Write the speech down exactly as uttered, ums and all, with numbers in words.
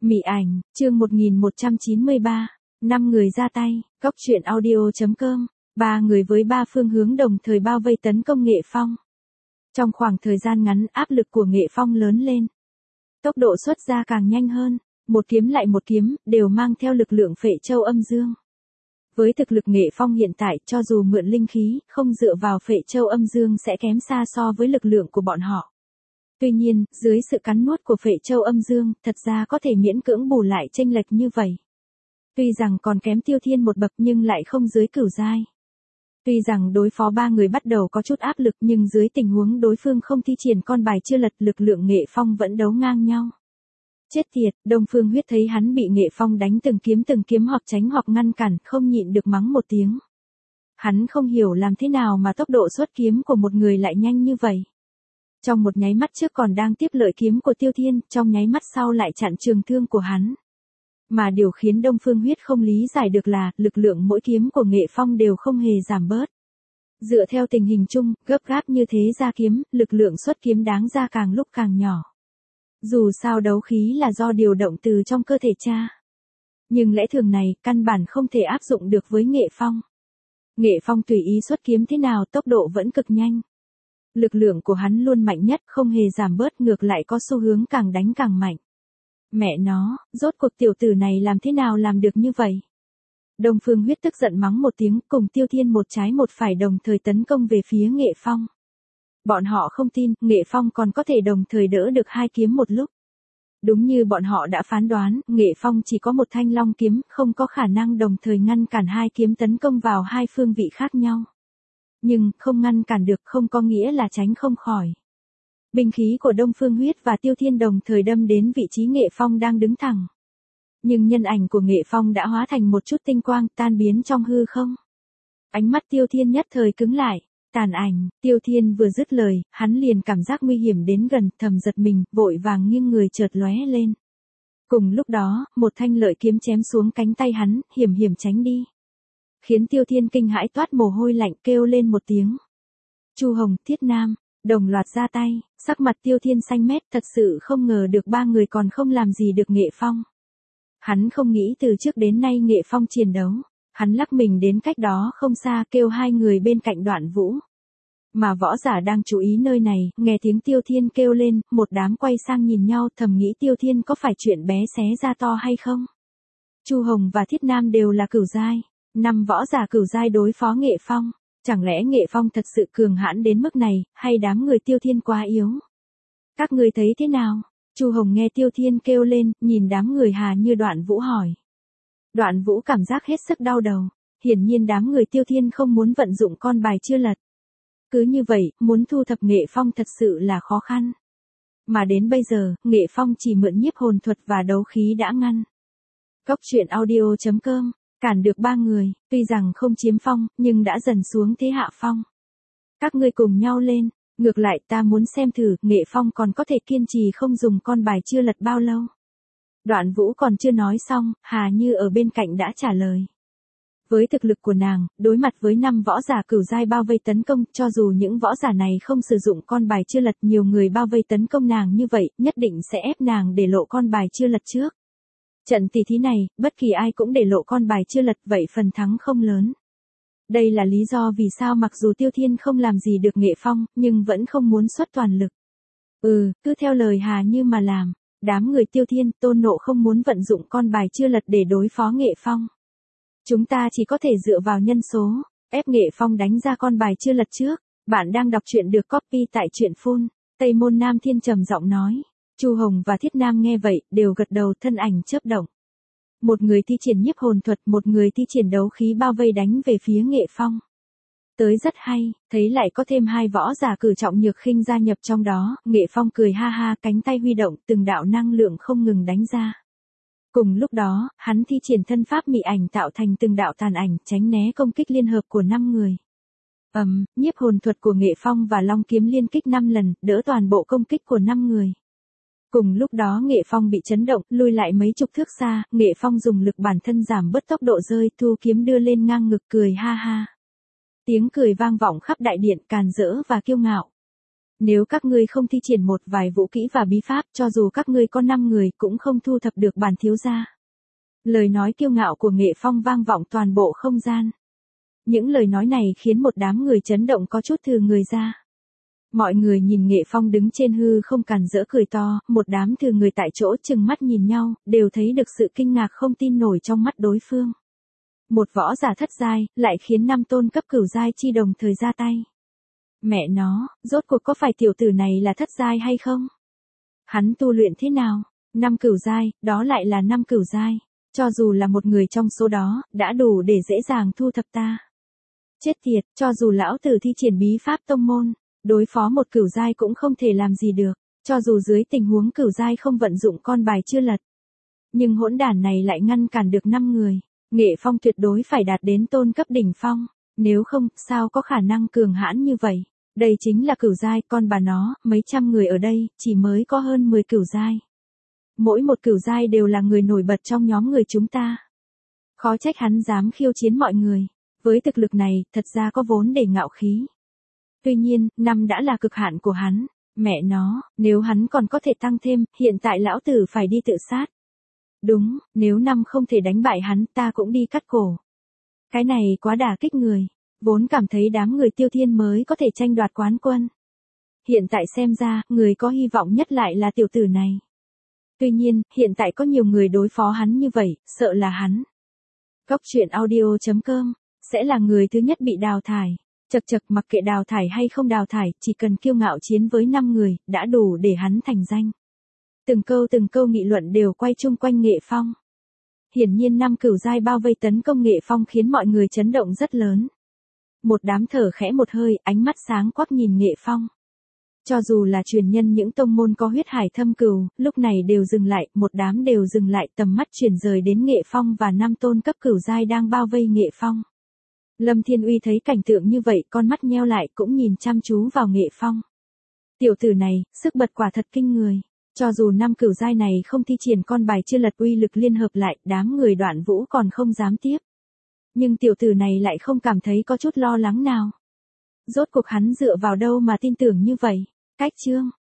Mị ảnh, chương một nghìn một trăm chín mươi ba, năm người ra tay, Cốc truyện audio chấm com, ba người với ba phương hướng đồng thời bao vây tấn công Nghệ Phong. Trong khoảng thời gian ngắn áp lực của Nghệ Phong lớn lên. Tốc độ xuất ra càng nhanh hơn, một kiếm lại một kiếm, đều mang theo lực lượng Phệ Châu Âm Dương. Với thực lực Nghệ Phong hiện tại, cho dù mượn linh khí, không dựa vào Phệ Châu Âm Dương sẽ kém xa so với lực lượng của bọn họ. Tuy nhiên, dưới sự cắn nuốt của Phệ Châu Âm Dương, thật ra có thể miễn cưỡng bù lại chênh lệch như vậy. Tuy rằng còn kém Tiêu Thiên một bậc nhưng lại không dưới cửu giai. Tuy rằng đối phó ba người bắt đầu có chút áp lực nhưng dưới tình huống đối phương không thi triển con bài chưa lật, lực lượng Nghệ Phong vẫn đấu ngang nhau. Chết tiệt, Đông Phương Huyết thấy hắn bị Nghệ Phong đánh từng kiếm từng kiếm hoặc tránh hoặc ngăn cản, không nhịn được mắng một tiếng. Hắn không hiểu làm thế nào mà tốc độ xuất kiếm của một người lại nhanh như vậy. Trong một nháy mắt trước còn đang tiếp lợi kiếm của Tiêu Thiên, trong nháy mắt sau lại chặn trường thương của hắn. Mà điều khiến Đông Phương Huyết không lý giải được là, lực lượng mỗi kiếm của Nghệ Phong đều không hề giảm bớt. Dựa theo tình hình chung, gấp gáp như thế ra kiếm, lực lượng xuất kiếm đáng ra càng lúc càng nhỏ. Dù sao đấu khí là do điều động từ trong cơ thể cha. Nhưng lẽ thường này, căn bản không thể áp dụng được với Nghệ Phong. Nghệ Phong tùy ý xuất kiếm thế nào tốc độ vẫn cực nhanh. Lực lượng của hắn luôn mạnh nhất, không hề giảm bớt, ngược lại có xu hướng càng đánh càng mạnh. Mẹ nó, rốt cuộc tiểu tử này làm thế nào làm được như vậy? Đông Phương Huyết tức giận mắng một tiếng, cùng Tiêu Thiên một trái một phải đồng thời tấn công về phía Nghệ Phong. Bọn họ không tin, Nghệ Phong còn có thể đồng thời đỡ được hai kiếm một lúc. Đúng như bọn họ đã phán đoán, Nghệ Phong chỉ có một thanh long kiếm, không có khả năng đồng thời ngăn cản hai kiếm tấn công vào hai phương vị khác nhau. Nhưng, không ngăn cản được không có nghĩa là tránh không khỏi. Binh khí của Đông Phương Huyết và Tiêu Thiên đồng thời đâm đến vị trí Nghệ Phong đang đứng thẳng. Nhưng nhân ảnh của Nghệ Phong đã hóa thành một chút tinh quang, tan biến trong hư không. Ánh mắt Tiêu Thiên nhất thời cứng lại, tàn ảnh, Tiêu Thiên vừa dứt lời, hắn liền cảm giác nguy hiểm đến gần, thầm giật mình, vội vàng nghiêng người chợt lóe lên. Cùng lúc đó, một thanh lợi kiếm chém xuống cánh tay hắn, hiểm hiểm tránh đi. Khiến Tiêu Thiên kinh hãi toát mồ hôi lạnh, kêu lên một tiếng. Chu Hồng, Thiết Nam, đồng loạt ra tay, sắc mặt Tiêu Thiên xanh mét, thật sự không ngờ được ba người còn không làm gì được Nghệ Phong. Hắn không nghĩ từ trước đến nay Nghệ Phong chiến đấu, hắn lắc mình đến cách đó không xa kêu hai người bên cạnh Đoạn Vũ. Mà võ giả đang chú ý nơi này, nghe tiếng Tiêu Thiên kêu lên, một đám quay sang nhìn nhau thầm nghĩ Tiêu Thiên có phải chuyện bé xé ra to hay không? Chu Hồng và Thiết Nam đều là cửu giai, năm võ giả cửu giai đối phó Nghệ Phong. Chẳng lẽ Nghệ Phong thật sự cường hãn đến mức này, hay đám người Tiêu Thiên quá yếu? Các người thấy thế nào? Chu Hồng nghe Tiêu Thiên kêu lên, nhìn đám người Hà Như Đoạn Vũ hỏi. Đoạn Vũ cảm giác hết sức đau đầu, hiển nhiên đám người Tiêu Thiên không muốn vận dụng con bài chưa lật. Cứ như vậy, muốn thu thập Nghệ Phong thật sự là khó khăn. Mà đến bây giờ, Nghệ Phong chỉ mượn nhiếp hồn thuật và đấu khí đã ngăn. Cốc truyện audio chấm com cản được ba người, tuy rằng không chiếm phong, nhưng đã dần xuống thế hạ phong. Các ngươi cùng nhau lên, ngược lại ta muốn xem thử, Nghệ Phong còn có thể kiên trì không dùng con bài chưa lật bao lâu. Đoạn Vũ còn chưa nói xong, Hà Như ở bên cạnh đã trả lời. Với thực lực của nàng, đối mặt với năm võ giả cửu giai bao vây tấn công, cho dù những võ giả này không sử dụng con bài chưa lật, nhiều người bao vây tấn công nàng như vậy, nhất định sẽ ép nàng để lộ con bài chưa lật trước. Trận tỷ thí này, bất kỳ ai cũng để lộ con bài chưa lật, vậy phần thắng không lớn. Đây là lý do vì sao mặc dù Tiêu Thiên không làm gì được Nghệ Phong, nhưng vẫn không muốn xuất toàn lực. Ừ, cứ theo lời Hà Như mà làm, đám người Tiêu Thiên, Tôn Nộ không muốn vận dụng con bài chưa lật để đối phó Nghệ Phong. Chúng ta chỉ có thể dựa vào nhân số, ép Nghệ Phong đánh ra con bài chưa lật trước. Bạn đang đọc truyện được copy tại truyện phun. Tây Môn Nam Thiên trầm giọng nói. Chu Hồng và Thiết Nam nghe vậy, đều gật đầu, thân ảnh chớp động. Một người thi triển nhiếp hồn thuật, một người thi triển đấu khí bao vây đánh về phía Nghệ Phong. Tới rất hay, thấy lại có thêm hai võ giả cử trọng nhược khinh gia nhập trong đó, Nghệ Phong cười ha ha, cánh tay huy động, từng đạo năng lượng không ngừng đánh ra. Cùng lúc đó, hắn thi triển thân pháp mị ảnh tạo thành từng đạo tàn ảnh, tránh né công kích liên hợp của năm người. Ầm, um, nhiếp hồn thuật của Nghệ Phong và long kiếm liên kích năm lần, đỡ toàn bộ công kích của năm người. Cùng lúc đó Nghệ Phong bị chấn động, lui lại mấy chục thước xa, Nghệ Phong dùng lực bản thân giảm bớt tốc độ rơi, thu kiếm đưa lên ngang ngực, cười ha ha. Tiếng cười vang vọng khắp đại điện, càn rỡ và kiêu ngạo. Nếu các ngươi không thi triển một vài vũ kỹ và bí pháp, cho dù các ngươi có năm người cũng không thu thập được bản thiếu gia. Lời nói kiêu ngạo của Nghệ Phong vang vọng toàn bộ không gian. Những lời nói này khiến một đám người chấn động có chút thừa người ra. Mọi người nhìn Nghệ Phong đứng trên hư không càn rỡ cười to, một đám thừa người tại chỗ chừng mắt nhìn nhau, đều thấy được sự kinh ngạc không tin nổi trong mắt đối phương. Một võ giả thất giai, lại khiến năm tôn cấp cửu giai chi đồng thời ra tay. Mẹ nó, rốt cuộc có phải tiểu tử này là thất giai hay không? Hắn tu luyện thế nào? Năm cửu giai, đó lại là năm cửu giai. Cho dù là một người trong số đó, đã đủ để dễ dàng thu thập ta. Chết tiệt, cho dù lão tử thi triển bí pháp tông môn, đối phó một cửu giai cũng không thể làm gì được, cho dù dưới tình huống cửu giai không vận dụng con bài chưa lật. Nhưng hỗn đản này lại ngăn cản được năm người, Nghệ Phong tuyệt đối phải đạt đến tôn cấp đỉnh phong, nếu không, sao có khả năng cường hãn như vậy. Đây chính là cửu giai, con bà nó, mấy trăm người ở đây, chỉ mới có hơn mười cửu giai. Mỗi một cửu giai đều là người nổi bật trong nhóm người chúng ta. Khó trách hắn dám khiêu chiến mọi người, với thực lực này, thật ra có vốn để ngạo khí. Tuy nhiên, năm đã là cực hạn của hắn, mẹ nó, nếu hắn còn có thể tăng thêm, hiện tại lão tử phải đi tự sát. Đúng, nếu năm không thể đánh bại hắn, ta cũng đi cắt cổ. Cái này quá đả kích người, vốn cảm thấy đám người Tiêu Thiên mới có thể tranh đoạt quán quân. Hiện tại xem ra, người có hy vọng nhất lại là tiểu tử này. Tuy nhiên, hiện tại có nhiều người đối phó hắn như vậy, sợ là hắn. Góc truyện audio chấm com sẽ là người thứ nhất bị đào thải. Chật chật, mặc kệ đào thải hay không đào thải, chỉ cần kiêu ngạo chiến với năm người, đã đủ để hắn thành danh. Từng câu từng câu nghị luận đều quay chung quanh Nghệ Phong. Hiển nhiên năm cửu giai bao vây tấn công Nghệ Phong khiến mọi người chấn động rất lớn. Một đám thở khẽ một hơi, ánh mắt sáng quắc nhìn Nghệ Phong. Cho dù là truyền nhân những tông môn có huyết hải thâm cừu, lúc này đều dừng lại, một đám đều dừng lại, tầm mắt chuyển rời đến Nghệ Phong và năm tôn cấp cửu giai đang bao vây Nghệ Phong. Lâm Thiên Uy thấy cảnh tượng như vậy, con mắt nheo lại cũng nhìn chăm chú vào Nghệ Phong. Tiểu tử này, sức bật quả thật kinh người. Cho dù năm cửu giai này không thi triển con bài chưa lật uy lực liên hợp lại, đám người Đoạn Vũ còn không dám tiếp. Nhưng tiểu tử này lại không cảm thấy có chút lo lắng nào. Rốt cuộc hắn dựa vào đâu mà tin tưởng như vậy? Cách chương